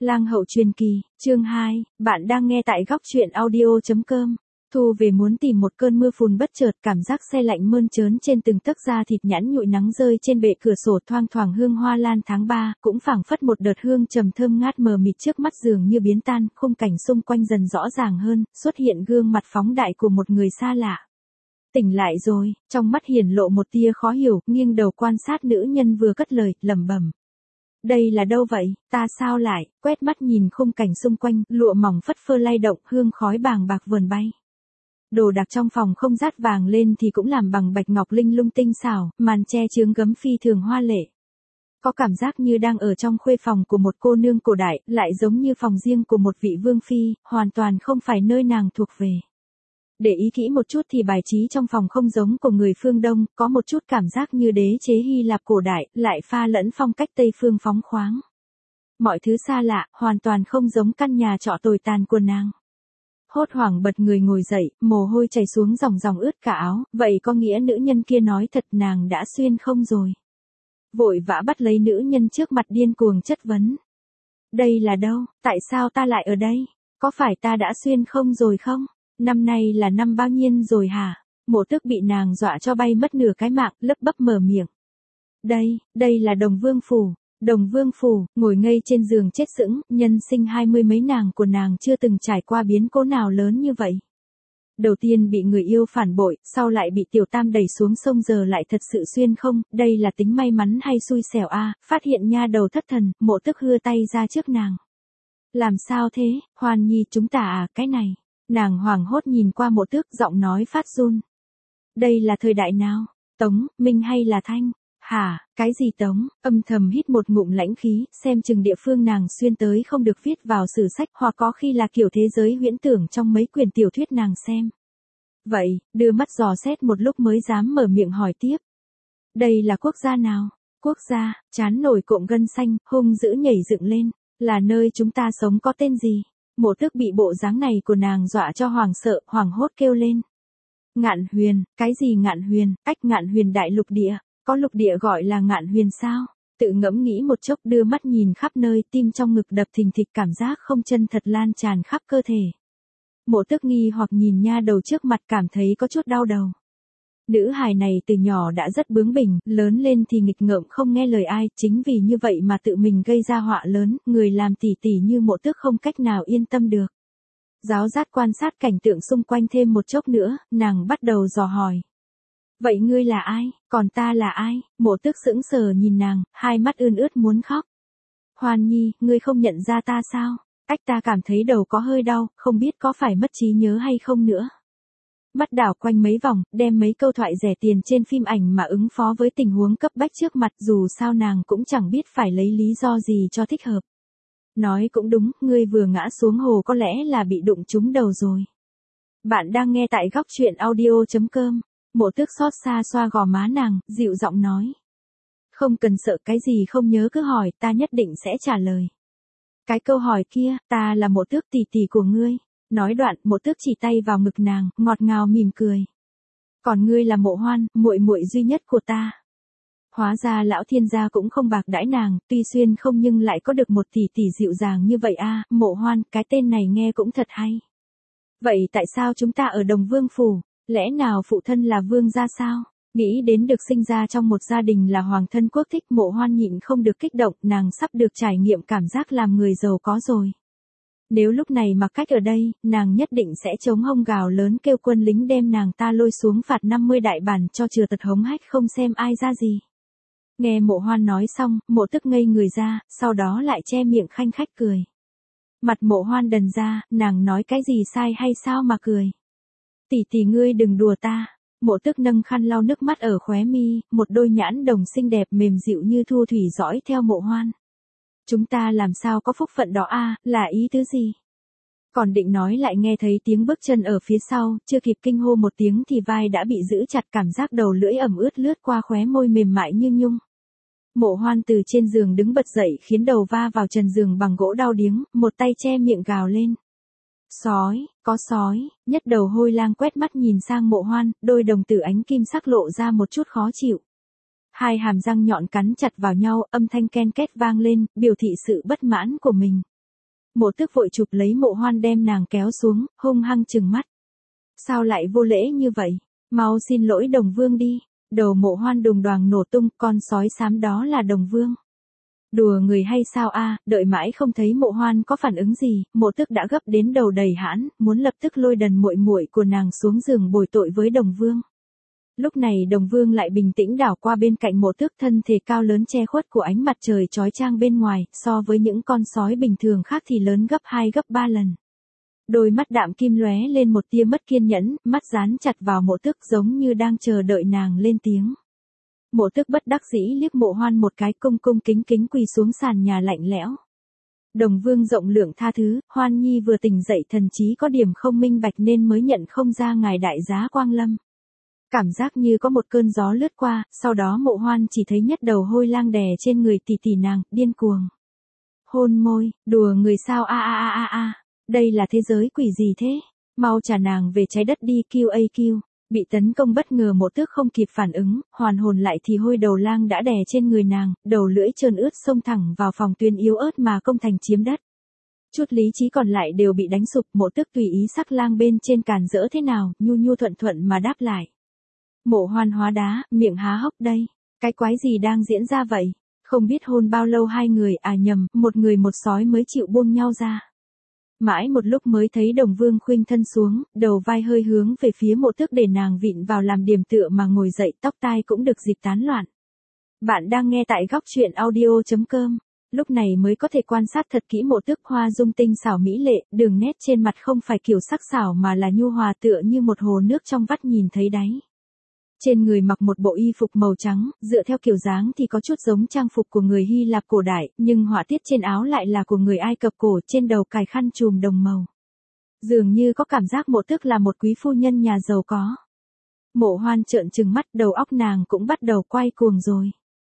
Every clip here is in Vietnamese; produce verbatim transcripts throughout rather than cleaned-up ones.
Lang hậu truyền kỳ, chương hai, bạn đang nghe tại góc truyện audio chấm com. Thu về muốn tìm một cơn mưa phùn bất chợt, cảm giác se lạnh mơn trớn trên từng tấc da thịt nhẵn nhụi, nắng rơi trên bệ cửa sổ thoang thoảng hương hoa lan tháng ba, cũng phảng phất một đợt hương trầm thơm ngát mờ mịt trước mắt dường như biến tan, khung cảnh xung quanh dần rõ ràng hơn, xuất hiện gương mặt phóng đại của một người xa lạ. Tỉnh lại rồi, trong mắt hiển lộ một tia khó hiểu, nghiêng đầu quan sát nữ nhân vừa cất lời, lẩm bẩm. Đây là đâu vậy, ta sao lại, quét mắt nhìn khung cảnh xung quanh, lụa mỏng phất phơ lay động, hương khói bàng bạc vườn bay. Đồ đạc trong phòng không dát vàng lên thì cũng làm bằng bạch ngọc linh lung tinh xảo, màn che chướng gấm phi thường hoa lệ. Có cảm giác như đang ở trong khuê phòng của một cô nương cổ đại, lại giống như phòng riêng của một vị vương phi, hoàn toàn không phải nơi nàng thuộc về. Để ý kỹ một chút thì bài trí trong phòng không giống của người phương Đông, có một chút cảm giác như đế chế Hy Lạp cổ đại, lại pha lẫn phong cách Tây phương phóng khoáng. Mọi thứ xa lạ, hoàn toàn không giống căn nhà trọ tồi tàn của nàng. Hốt hoảng bật người ngồi dậy, mồ hôi chảy xuống dòng dòng ướt cả áo, vậy có nghĩa nữ nhân kia nói thật nàng đã xuyên không rồi. Vội vã bắt lấy nữ nhân trước mặt điên cuồng chất vấn. Đây là đâu, tại sao ta lại ở đây, có phải ta đã xuyên không rồi không? Năm nay là năm bao nhiêu rồi hả? Mộ Tước bị nàng dọa cho bay mất nửa cái mạng, lấp bấp mở miệng. Đây, đây là Đồng Vương Phủ. Đồng Vương Phủ, ngồi ngây trên giường chết sững, nhân sinh hai mươi mấy nàng của nàng chưa từng trải qua biến cố nào lớn như vậy. Đầu tiên bị người yêu phản bội, sau lại bị tiểu tam đẩy xuống sông, giờ lại thật sự xuyên không, đây là tính may mắn hay xui xẻo a? À, phát hiện nha đầu thất thần, Mộ Tước hưa tay ra trước nàng. Làm sao thế, Hoan Nhi chúng ta à, cái này. Nàng hoảng hốt nhìn qua Mộ Tước, giọng nói phát run. Đây là thời đại nào? Tống, Minh hay là Thanh? Hả, cái gì Tống? Âm thầm hít một ngụm lãnh khí, xem chừng địa phương nàng xuyên tới không được viết vào sử sách, hoặc có khi là kiểu thế giới huyễn tưởng trong mấy quyển tiểu thuyết nàng xem. Vậy, đưa mắt dò xét một lúc mới dám mở miệng hỏi tiếp. Đây là quốc gia nào? Quốc gia, chán nổi cộm gân xanh, hung dữ nhảy dựng lên. Là nơi chúng ta sống có tên gì? Mộ Tước bị bộ dáng này của nàng dọa cho hoảng sợ, hoảng hốt kêu lên. Ngạn Huyền, cái gì Ngạn Huyền? Ách, Ngạn Huyền đại lục địa, có lục địa gọi là Ngạn Huyền sao? Tự ngẫm nghĩ một chốc, đưa mắt nhìn khắp nơi, tim trong ngực đập thình thịch, cảm giác không chân thật lan tràn khắp cơ thể. Mộ Tước nghi hoặc nhìn nha đầu trước mặt, cảm thấy có chút đau đầu. Nữ hài này từ nhỏ đã rất bướng bỉnh, lớn lên thì nghịch ngợm không nghe lời ai, chính vì như vậy mà tự mình gây ra họa lớn, người làm tỷ tỷ như Mộ Tước không cách nào yên tâm được. Giáo giác quan sát cảnh tượng xung quanh thêm một chốc nữa, nàng bắt đầu dò hỏi. Vậy ngươi là ai, còn ta là ai? Mộ Tước sững sờ nhìn nàng, hai mắt ươn ướt muốn khóc. Hoan Nhi, ngươi không nhận ra ta sao? Ách, ta cảm thấy đầu có hơi đau, không biết có phải mất trí nhớ hay không nữa. Mắt đảo quanh mấy vòng, đem mấy câu thoại rẻ tiền trên phim ảnh mà ứng phó với tình huống cấp bách trước mặt, dù sao nàng cũng chẳng biết phải lấy lý do gì cho thích hợp. Nói cũng đúng, ngươi vừa ngã xuống hồ có lẽ là bị đụng trúng đầu rồi. Bạn đang nghe tại góc truyện audio chấm com. Mộ Tước xót xa xoa gò má nàng, dịu giọng nói. Không cần sợ, cái gì không nhớ cứ hỏi, ta nhất định sẽ trả lời. Cái câu hỏi kia, ta là Mộ Tước tỷ tỷ của ngươi. Nói đoạn, Mộ Tước chỉ tay vào ngực nàng, ngọt ngào mỉm cười. Còn ngươi là Mộ Hoan, muội muội duy nhất của ta. Hóa ra lão thiên gia cũng không bạc đãi nàng, tuy xuyên không nhưng lại có được một tỷ tỷ dịu dàng như vậy a. À, Mộ Hoan, cái tên này nghe cũng thật hay. Vậy tại sao chúng ta ở Đồng Vương Phủ? Lẽ nào phụ thân là vương gia sao? Nghĩ đến được sinh ra trong một gia đình là hoàng thân quốc thích, Mộ Hoan nhịn không được kích động, nàng sắp được trải nghiệm cảm giác làm người giàu có rồi. Nếu lúc này mặc cách ở đây, nàng nhất định sẽ chống hông gào lớn kêu quân lính đem nàng ta lôi xuống phạt năm mươi đại bản cho chừa tật hống hách không xem ai ra gì. Nghe Mộ Hoan nói xong, Mộ Tước ngây người ra, sau đó lại che miệng khanh khách cười. Mặt Mộ Hoan đần ra, nàng nói cái gì sai hay sao mà cười. Tỷ tỷ ngươi đừng đùa ta. Mộ Tước nâng khăn lau nước mắt ở khóe mi, một đôi nhãn đồng xinh đẹp mềm dịu như thu thủy dõi theo Mộ Hoan. Chúng ta làm sao có phúc phận đó a, là ý tứ gì? Còn định nói lại nghe thấy tiếng bước chân ở phía sau, chưa kịp kinh hô một tiếng thì vai đã bị giữ chặt, cảm giác đầu lưỡi ẩm ướt lướt qua khóe môi mềm mại như nhung. Mộ Hoan từ trên giường đứng bật dậy khiến đầu va vào trần giường bằng gỗ đau điếng, một tay che miệng gào lên. Sói, có sói, nhất đầu hôi lang quét mắt nhìn sang Mộ Hoan, đôi đồng tử ánh kim sắc lộ ra một chút khó chịu. Hai hàm răng nhọn cắn chặt vào nhau, âm thanh ken két vang lên, biểu thị sự bất mãn của mình. Mộ Tước vội chụp lấy Mộ Hoan đem nàng kéo xuống, hung hăng trừng mắt. Sao lại vô lễ như vậy? Mau xin lỗi Đồng Vương đi. Đầu Mộ Hoan đùng đoàng nổ tung, con sói xám đó là Đồng Vương. Đùa người hay sao a? Đợi mãi không thấy Mộ Hoan có phản ứng gì, Mộ Tước đã gấp đến đầu đầy hãn, muốn lập tức lôi đần muội muội của nàng xuống giường bồi tội với Đồng Vương. Lúc này Đồng Vương lại bình tĩnh đảo qua bên cạnh Mộ Tước, thân thể cao lớn che khuất của ánh mặt trời chói chang bên ngoài, so với những con sói bình thường khác thì lớn gấp hai gấp ba lần. Đôi mắt đạm kim lóe lên một tia mất kiên nhẫn, mắt dán chặt vào Mộ Tước giống như đang chờ đợi nàng lên tiếng. Mộ Tước bất đắc dĩ liếc Mộ Hoan một cái, cung cung kính kính quỳ xuống sàn nhà lạnh lẽo. Đồng Vương rộng lượng tha thứ, Hoan Nhi vừa tỉnh dậy thần trí có điểm không minh bạch nên mới nhận không ra ngài đại giá quang lâm. Cảm giác như có một cơn gió lướt qua, sau đó Mộ Hoan chỉ thấy nhất đầu hôi lang đè trên người tỷ tỷ nàng, điên cuồng. Hôn môi, đùa người sao a a a a a, đây là thế giới quỷ gì thế? Mau trả nàng về trái đất đi Q A Q. Bị tấn công bất ngờ Mộ Tước không kịp phản ứng, hoàn hồn lại thì hôi đầu lang đã đè trên người nàng, đầu lưỡi trơn ướt xông thẳng vào phòng tuyến yếu ớt mà công thành chiếm đất. Chút lý trí còn lại đều bị đánh sụp, Mộ Tước tùy ý sắc lang bên trên càn rỡ thế nào, nhu nhu thuận thuận mà đáp lại. Mộ Hoan hóa đá, miệng há hốc đây, cái quái gì đang diễn ra vậy? Không biết hôn bao lâu hai người, à nhầm, một người một sói mới chịu buông nhau ra. Mãi một lúc mới thấy Đồng Vương khuynh thân xuống, đầu vai hơi hướng về phía Mộ Tước để nàng vịn vào làm điểm tựa mà ngồi dậy, tóc tai cũng được dịp tán loạn. Bạn đang nghe tại góc truyện audio chấm com. Lúc này mới có thể quan sát thật kỹ Mộ Tước, hoa dung tinh xảo mỹ lệ, đường nét trên mặt không phải kiểu sắc sảo mà là nhu hòa tựa như một hồ nước trong vắt nhìn thấy đáy. Trên người mặc một bộ y phục màu trắng, dựa theo kiểu dáng thì có chút giống trang phục của người Hy Lạp cổ đại, nhưng họa tiết trên áo lại là của người Ai Cập cổ, trên đầu cài khăn trùm đồng màu. Dường như có cảm giác Mộ Tước là một quý phu nhân nhà giàu có. Mộ Hoan trợn trừng mắt, đầu óc nàng cũng bắt đầu quay cuồng rồi.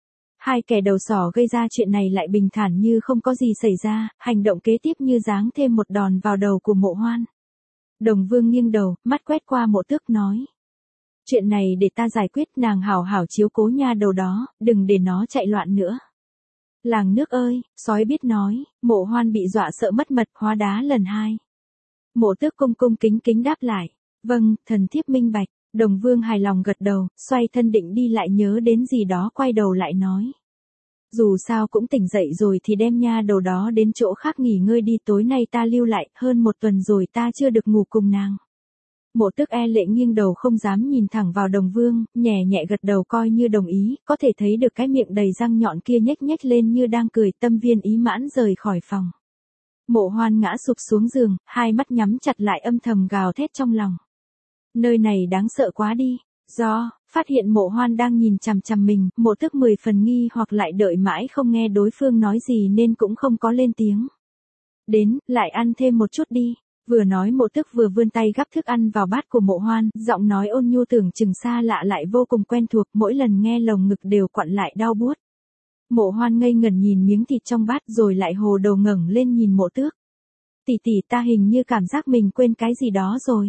Hai kẻ đầu sỏ gây ra chuyện này lại bình thản như không có gì xảy ra, hành động kế tiếp như giáng thêm một đòn vào đầu của Mộ Hoan. Đồng Vương nghiêng đầu, mắt quét qua Mộ Tước nói. Chuyện này để ta giải quyết, nàng hảo hảo chiếu cố nha đầu đó, đừng để nó chạy loạn nữa. Làng nước ơi, sói biết nói, Mộ Hoan bị dọa sợ mất mật, hóa đá lần hai. Mộ Tước cung cung kính kính đáp lại. Vâng, thần thiếp minh bạch. Đồng Vương hài lòng gật đầu, xoay thân định đi lại nhớ đến gì đó quay đầu lại nói. Dù sao cũng tỉnh dậy rồi thì đem nha đầu đó đến chỗ khác nghỉ ngơi đi, tối nay ta lưu lại, hơn một tuần rồi ta chưa được ngủ cùng nàng. Mộ Tước e lệ nghiêng đầu không dám nhìn thẳng vào Đồng Vương, nhẹ nhẹ gật đầu coi như đồng ý, có thể thấy được cái miệng đầy răng nhọn kia nhếch nhếch lên như đang cười, tâm viên ý mãn rời khỏi phòng. Mộ Hoan ngã sụp xuống giường, hai mắt nhắm chặt lại âm thầm gào thét trong lòng. Nơi này đáng sợ quá đi. Do, phát hiện Mộ Hoan đang nhìn chằm chằm mình, Mộ Tước mười phần nghi hoặc lại đợi mãi không nghe đối phương nói gì nên cũng không có lên tiếng. Đến, lại ăn thêm một chút đi. Vừa nói Mộ Tước vừa vươn tay gắp thức ăn vào bát của Mộ Hoan, giọng nói ôn nhu tưởng chừng xa lạ lại vô cùng quen thuộc, mỗi lần nghe lồng ngực đều quặn lại đau buốt. Mộ Hoan ngây ngẩn nhìn miếng thịt trong bát rồi lại hồ đầu ngẩng lên nhìn Mộ Tước. Tỷ tỷ, ta hình như cảm giác mình quên cái gì đó rồi.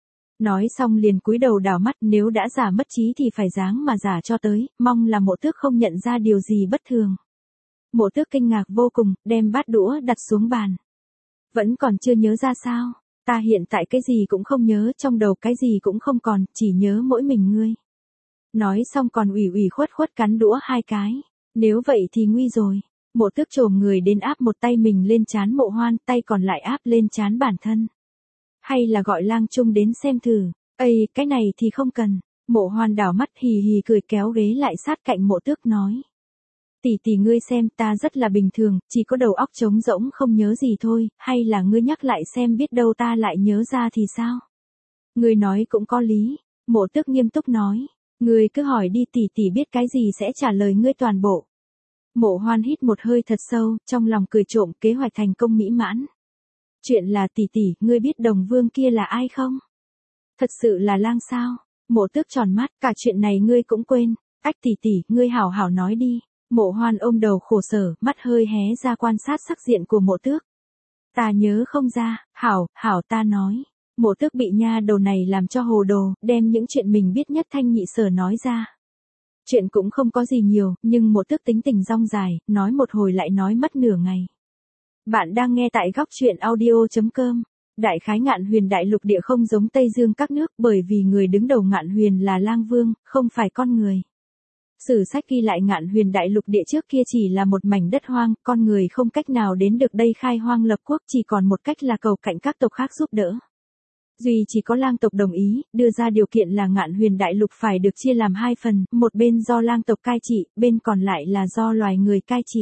Nói xong liền cúi đầu đảo mắt, nếu đã giả mất trí thì phải dáng mà giả cho tới, mong là Mộ Tước không nhận ra điều gì bất thường. Mộ Tước kinh ngạc vô cùng, đem bát đũa đặt xuống bàn. Vẫn còn chưa nhớ ra sao? Ta hiện tại cái gì cũng không nhớ, trong đầu cái gì cũng không còn, chỉ nhớ mỗi mình ngươi. Nói xong còn ủy ủy khuất khuất cắn đũa hai cái. Nếu vậy thì nguy rồi. Mộ Tước chồm người đến áp một tay mình lên trán Mộ Hoan, tay còn lại áp lên trán bản thân. Hay là gọi lang trung đến xem thử. Ây, cái này thì không cần. Mộ Hoan đảo mắt hì hì cười kéo ghế lại sát cạnh Mộ Tước nói. Tỷ tỷ ngươi xem, ta rất là bình thường, chỉ có đầu óc trống rỗng không nhớ gì thôi, hay là ngươi nhắc lại xem biết đâu ta lại nhớ ra thì sao? Ngươi nói cũng có lý. Mộ Tước nghiêm túc nói. Ngươi cứ hỏi đi, tỷ tỷ biết cái gì sẽ trả lời ngươi toàn bộ. Mộ Hoan hít một hơi thật sâu, trong lòng cười trộm, kế hoạch thành công mỹ mãn. Chuyện là tỷ tỷ, ngươi biết Đồng Vương kia là ai không? Thật sự là lang sao? Mộ Tước tròn mắt, cả chuyện này ngươi cũng quên. Ách tỷ tỷ, ngươi hảo hảo nói đi. Mộ Hoan ôm đầu khổ sở, mắt hơi hé ra quan sát sắc diện của Mộ Tước. Ta nhớ không ra, hảo, hảo ta nói. Mộ Tước bị nha đầu này làm cho hồ đồ, đem những chuyện mình biết nhất thanh nhị sở nói ra. Chuyện cũng không có gì nhiều, nhưng Mộ Tước tính tình rong dài, nói một hồi lại nói mất nửa ngày. Bạn đang nghe tại góc truyện audio.com. Đại khái Ngạn Huyền đại lục địa không giống Tây Dương các nước bởi vì người đứng đầu Ngạn Huyền là Lang Vương, không phải con người. Sử sách ghi lại Ngạn Huyền đại lục địa trước kia chỉ là một mảnh đất hoang, con người không cách nào đến được đây khai hoang lập quốc, chỉ còn một cách là cầu cạnh các tộc khác giúp đỡ. Duy chỉ có Lang tộc đồng ý, đưa ra điều kiện là Ngạn Huyền đại lục phải được chia làm hai phần, một bên do Lang tộc cai trị, bên còn lại là do loài người cai trị.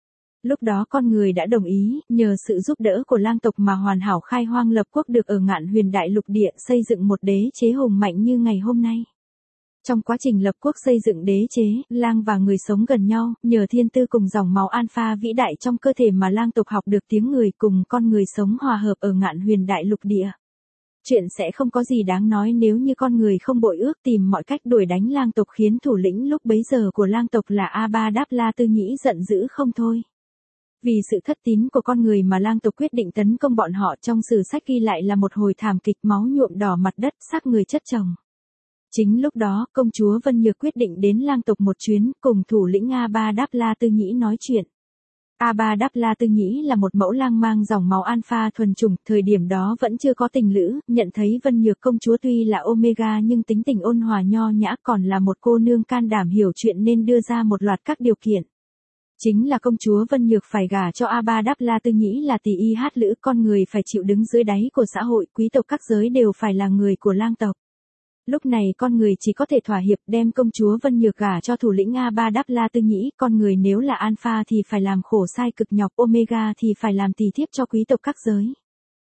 Lúc đó con người đã đồng ý, nhờ sự giúp đỡ của Lang tộc mà hoàn hảo khai hoang lập quốc được ở Ngạn Huyền đại lục địa, xây dựng một đế chế hùng mạnh như ngày hôm nay. Trong quá trình lập quốc xây dựng đế chế, Lang và người sống gần nhau, nhờ thiên tư cùng dòng máu alpha vĩ đại trong cơ thể mà Lang tộc học được tiếng người cùng con người sống hòa hợp ở Ngạn Huyền đại lục địa. Chuyện sẽ không có gì đáng nói nếu như con người không bội ước tìm mọi cách đuổi đánh Lang tộc, khiến thủ lĩnh lúc bấy giờ của Lang tộc là A-ba-đáp-la Tư Nhĩ giận dữ không thôi. Vì sự thất tín của con người mà Lang tộc quyết định tấn công bọn họ, trong sử sách ghi lại là một hồi thảm kịch, máu nhuộm đỏ mặt đất, xác người chất chồng. Chính lúc đó, công chúa Vân Nhược quyết định đến Lang tộc một chuyến, cùng thủ lĩnh A-ba-đáp-la Tư Nhĩ nói chuyện. A-ba-đáp-la Tư Nhĩ là một mẫu lang mang dòng máu alpha thuần chủng, thời điểm đó vẫn chưa có tình lữ, nhận thấy Vân Nhược công chúa tuy là Omega nhưng tính tình ôn hòa nho nhã, còn là một cô nương can đảm hiểu chuyện nên đưa ra một loạt các điều kiện. Chính là công chúa Vân Nhược phải gả cho A-ba-đáp-la Tư Nhĩ là tỷ y hát lữ, con người phải chịu đứng dưới đáy của xã hội, quý tộc các giới đều phải là người của Lang tộc. Lúc này con người chỉ có thể thỏa hiệp đem công chúa Vân Nhược gả cho thủ lĩnh A-ba-đáp-la Tư Nhĩ, con người nếu là alpha thì phải làm khổ sai cực nhọc, omega thì phải làm tỳ thiếp cho quý tộc các giới.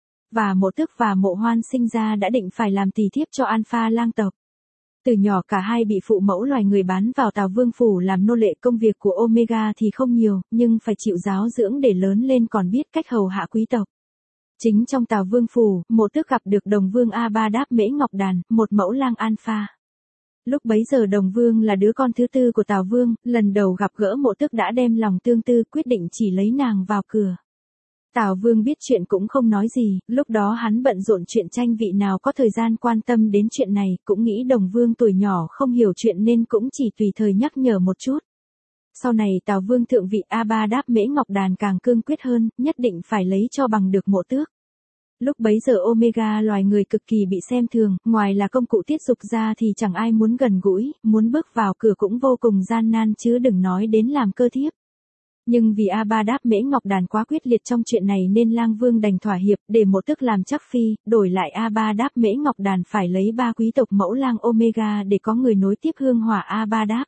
Và Mộ Tước và Mộ Hoan sinh ra đã định phải làm tỳ thiếp cho alpha Lang tộc. Từ nhỏ cả hai bị phụ mẫu loài người bán vào Tào Vương phủ làm nô lệ, công việc của Omega thì không nhiều, nhưng phải chịu giáo dưỡng để lớn lên còn biết cách hầu hạ quý tộc. Chính trong Tào Vương phủ, Mộ Tước gặp được Đồng Vương A-ba-đáp Mễ Ngọc Đàn, một mẫu lang alpha. Lúc bấy giờ Đồng Vương là đứa con thứ tư của Tào Vương, lần đầu gặp gỡ Mộ Tước đã đem lòng tương tư, quyết định chỉ lấy nàng vào cửa. Tào Vương biết chuyện cũng không nói gì, lúc đó hắn bận rộn chuyện tranh vị nào có thời gian quan tâm đến chuyện này, cũng nghĩ Đồng Vương tuổi nhỏ không hiểu chuyện nên cũng chỉ tùy thời nhắc nhở một chút. Sau này Tào Vương thượng vị, A-ba-đáp Mễ Ngọc Đàn càng cương quyết hơn, nhất định phải lấy cho bằng được Mộ Tước. Lúc bấy giờ Omega loài người cực kỳ bị xem thường, ngoài là công cụ tiết dục ra thì chẳng ai muốn gần gũi, muốn bước vào cửa cũng vô cùng gian nan chứ đừng nói đến làm cơ thiếp. Nhưng vì A-ba-đáp Mễ Ngọc Đàn quá quyết liệt trong chuyện này nên Lang Vương đành thỏa hiệp để Mộ Tước làm chắc phi, đổi lại A-ba-đáp Mễ Ngọc Đàn phải lấy ba quý tộc mẫu lang Omega để có người nối tiếp hương hỏa A-ba-đáp.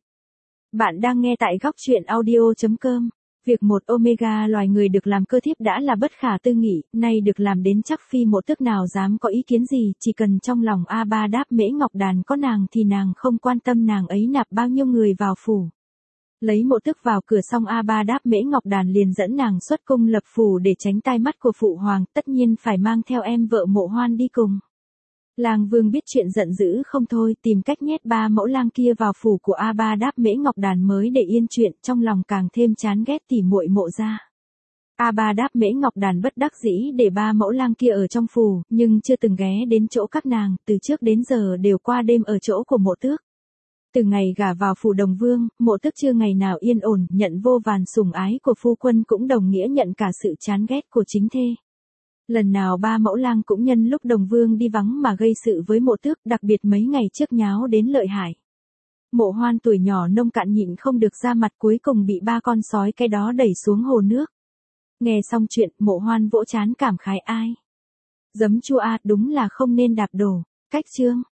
Bạn đang nghe tại góc truyện audio.com. Việc một Omega loài người được làm cơ thiếp đã là bất khả tư nghị, nay được làm đến chắc phi Mộ Tước nào dám có ý kiến gì, chỉ cần trong lòng A-ba-đáp Mễ Ngọc Đàn có nàng thì nàng không quan tâm nàng ấy nạp bao nhiêu người vào phủ. Lấy Mộ Tước vào cửa xong, A-ba-đáp Mễ Ngọc Đàn liền dẫn nàng xuất cung lập phủ để tránh tai mắt của phụ hoàng, tất nhiên phải mang theo em vợ Mộ Hoan đi cùng. Lang Vương biết chuyện giận dữ không thôi, tìm cách nhét ba mẫu lang kia vào phủ của A-ba-đáp Mễ Ngọc Đàn mới để yên chuyện, trong lòng càng thêm chán ghét tỉ muội Mộ gia. A-ba-đáp Mễ Ngọc Đàn bất đắc dĩ để ba mẫu lang kia ở trong phủ, nhưng chưa từng ghé đến chỗ các nàng, từ trước đến giờ đều qua đêm ở chỗ của Mộ Tước. Từ ngày gả vào phủ Đồng Vương, Mộ Tước chưa ngày nào yên ổn, nhận vô vàn sủng ái của phu quân cũng đồng nghĩa nhận cả sự chán ghét của chính thê. Lần nào ba mẫu lang cũng nhân lúc Đồng Vương đi vắng mà gây sự với Mộ Tước, đặc biệt mấy ngày trước nháo đến lợi hại. Mộ Hoan tuổi nhỏ nông cạn nhịn không được ra mặt, cuối cùng bị ba con sói cái đó đẩy xuống hồ nước. Nghe xong chuyện, Mộ Hoan vỗ trán cảm khái ai. Giấm chua a, đúng là không nên đạp đổ. Cách chương.